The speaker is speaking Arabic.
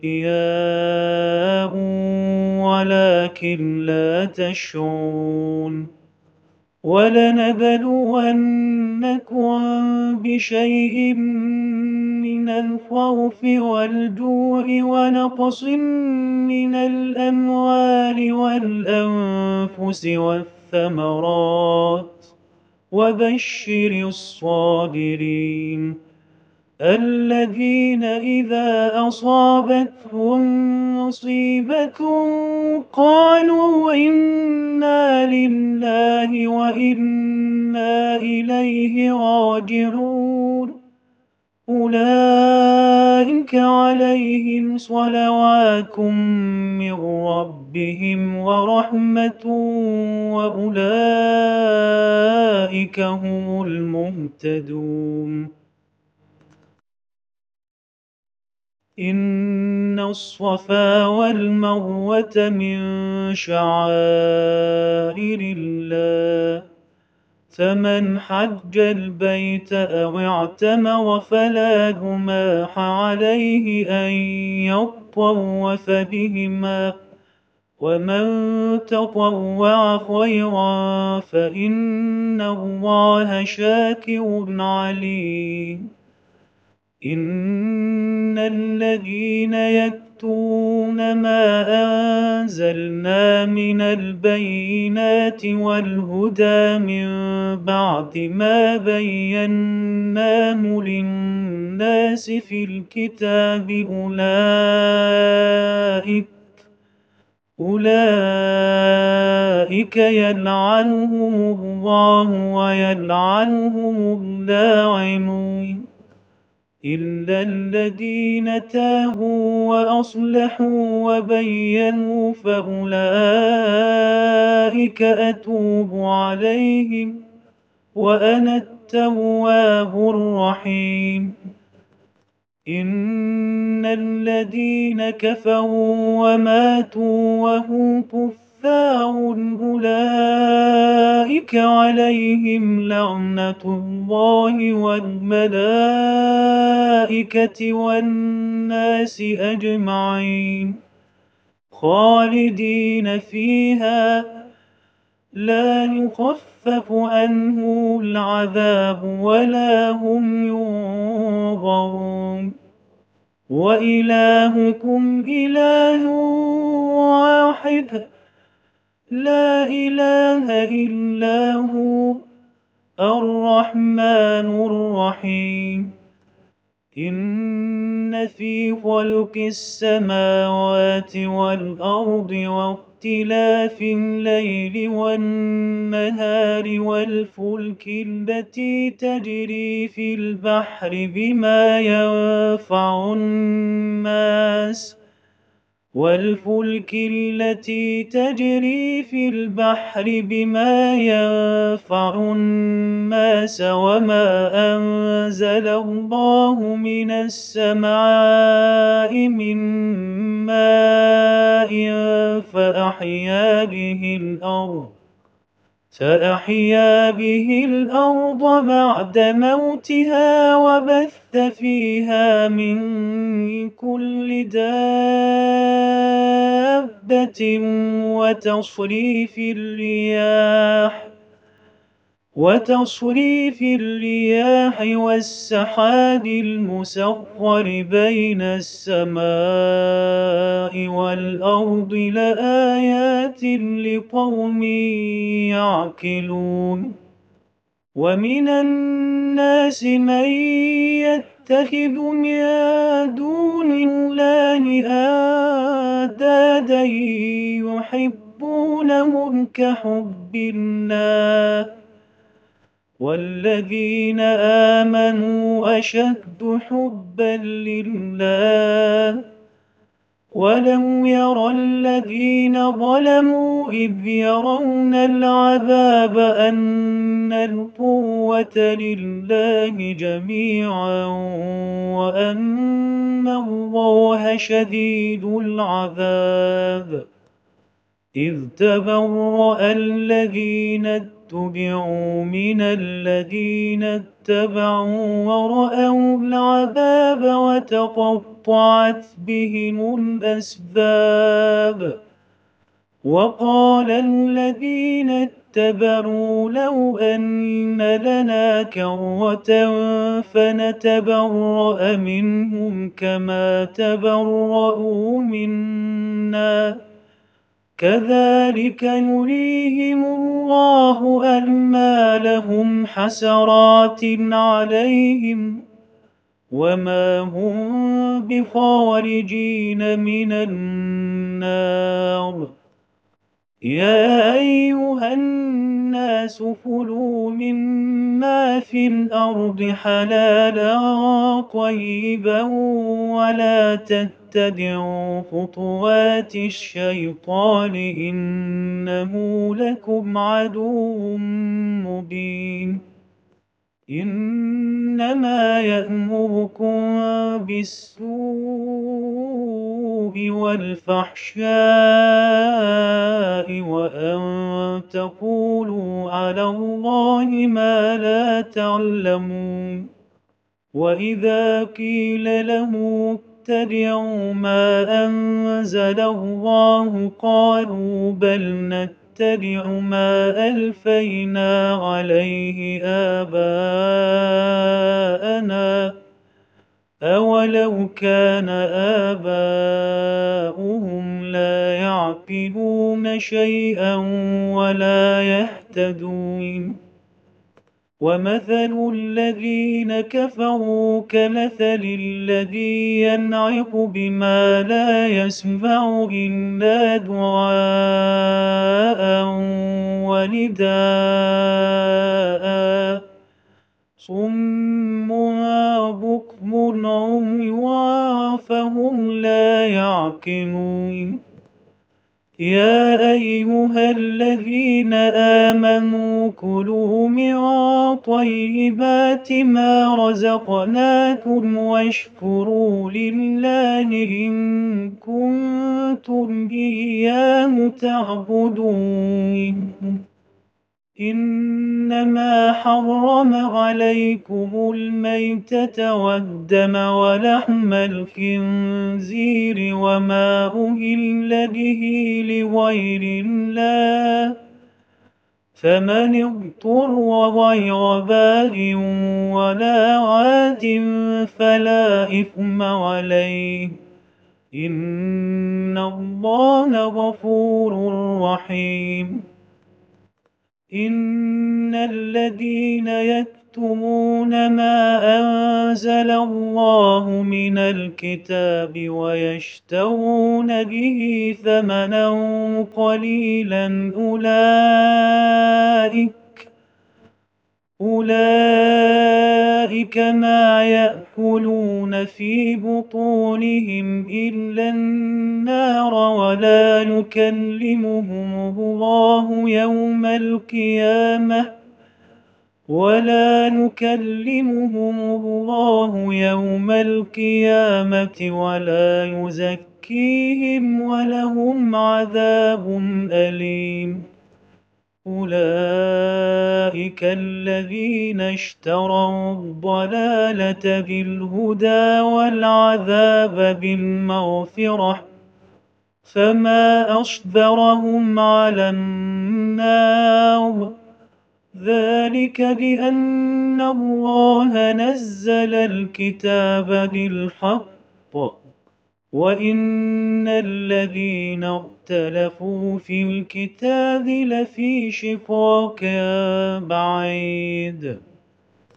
أَنبِيَاءٌ وَلَٰكِن لَّا تَشْعُرُونَ وَلَنَبْلُوَنَّكُم بِشَيْءٍ مِّنَ الْخَوْفِ وَالْجُوعِ وَنَقْصٍ مِّنَ الْأَمْوَالِ وَالْأَنفُسِ وَالثَّمَرَاتِ ۗ وَبَشِّرِ الصَّابِرِينَ الَّذِينَ إِذَا أَصَابَتْهُم مُّصِيبَةٌ قَالُوا إِنَّا لِلَّهِ وَإِنَّا إِلَيْهِ رَاجِعُونَ أُولَٰئِكَ عَلَيْهِمْ صَلَوَاتٌ مِّن رَّبِّهِمْ وَرَحْمَةٌ وَأُولَٰئِكَ هُمُ الْمُهْتَدُونَ إِنَّ الصَّفَا وَالْمَرْوَةَ مِن شَعَائِرِ اللَّهِ ۖ فَمَنْ حَجَّ الْبَيْتَ أَوِ اعْتَمَرَ فَلَا جُنَاحَ عَلَيْهِ أَن يَطَّوَّفَ بِهِمَا ۚ وَمَن تَطَوَّعَ خَيْرًا فَإِنَّ اللَّهَ شَاكِرٌ عَلِيمٌ إِنَّ الَّذِينَ يَكْتُمُونَ مَا أَنزَلْنَا مِنَ الْبَيِّنَاتِ وَالْهُدَىٰ مِن بَعْدِ مَا بَيَّنَّاهُ لِلنَّاسِ فِي الْكِتَابِ أُولَٰئِكَ يَلْعَنُهُمُ اللَّهُ وَيَلْعَنُهُمُ اللَّاعِنُونَ إِلَّا الَّذِينَ تَابُوا وَأَصْلَحُوا وَبَيَّنُوا فَأُولَٰئِكَ أَتُوبُ عَلَيْهِمْ ۚ وَأَنَا التَّوَّابُ الرَّحِيمُ إِنَّ الَّذِينَ كَفَرُوا وَمَاتُوا وَهُمْ كُفَّارٌ أُولَٰئِكَ عَلَيْهِمْ لَعْنَةُ اللَّهِ وَالْمَلَائِكَةِ وَالنَّاسِ أَجْمَعِينَ خَالِدِينَ فِيهَا لَا يُخَفَّفُ عَنْهُمُ الْعَذَابُ وَلَا هُمْ يُنظَرُونَ وَإِلَٰهُكُمْ إِلَٰهٌ وَاحِدٌ لَّا إِلَٰهَ إِلَّا هُوَ الرَّحْمَٰنُ الرَّحِيمُ إِنَّ فِي خَلْقِ السَّمَاوَاتِ وَالْأَرْضِ وَاخْتِلَافِ اللَّيْلِ وَالنَّهَارِ وَالْفُلْكِ الَّتِي تَجْرِي فِي الْبَحْرِ بِمَا يَنفَعُ النَّاسَ وَمَا أَنزَلَ اللَّهُ مِنَ السَّمَاءِ مِن مَّاءٍ فَأَحْيَا بِهِ الْأَرْضَ بَعْدَ مَوْتِهَا وَبَثَّ فِيهَا مِن كُلِّ دَابَّةٍ وَتَصْرِيفِ الرِّيَاحِ وَالسَّحَابِ الْمُسَخَّرِ بَيْنَ السَّمَاءِ وَالْأَرْضِ لَآيَاتٍ لِّقَوْمٍ يَعْقِلُونَ وَمِنَ النَّاسِ مَن يَتَّخِذُ مِن دُونِ اللَّهِ أَندَادًا يُحِبُّونَهُمْ كَحُبِّ اللَّهِ ۖ وَالَّذِينَ آمَنُوا أَشَدُّ حُبًّا لِّلَّهِ ۗ وَلَوْ يَرَى الَّذِينَ ظَلَمُوا إِذْ يَرَوْنَ الْعَذَابَ أَنَّ الْقُوَّةَ لِلَّهِ جَمِيعًا وَأَنَّ اللَّهَ شَدِيدُ الْعَذَابِ إِذْ تَبَرَّأَ الَّذِينَ اتُّبِعُوا مِنَ الَّذِينَ اتَّبَعُوا وَرَأَوُا الْعَذَابَ وتقطعت بهم الأسباب. وقال الذين اتبعوا لو أن لنا كرة فنتبرأ منهم كما تبرؤوا منا كذلك يريهم الله أعمالهم حسرات عليهم وما هم بخارجين من النار. يا أيها الناس كلوا مما في الأرض حلالا طيبا ولا تتبعوا خطوات الشيطان إنه لكم عدو مبين. إنما يأمركم بالسوء والفحشاء وأن تقولوا على الله ما لا تعلمون. وإذا قيل لهم اتبعوا ما أنزل الله قالوا بل نتبع ما ألفينا عليه آباءنا أولو كان آباؤهم لا يعقلون شيئا ولا يهتدون. ومثل الذين كفروا كمثل الذي ينعق بما لا يسمع إلا دعاء ونداء صم بكم عمي فهم لا يعقلون. يا أيها الذين آمنوا كلوا من طيبات ما رزقناكم واشكروا لله إن كنتم إياه تعبدون. إنما حرم عليكم الميتة والدم ولحم الخنزير وما أهل به لغير الله فمن اضطر غير باغ ولا عاد فلا إثم عليه إن الله غفور رحيم. إن الذين يكتمون ما أنزل الله من الكتاب ويشترون به ثمنا قليلا أولئك ما يأكلون في بطونهم إلا النار ولا يكلمهم الله يوم القيامة ولا يزكيهم ولهم عذاب أليم. أولئك الذين اشتروا الضلالة بالهدى والعذاب بالمغفرة فما أصبرهم على النار ذلك بأن الله نزل الكتاب بالحق وإن الذين اختلفوا في الكتاب لفي شقاق بعيد.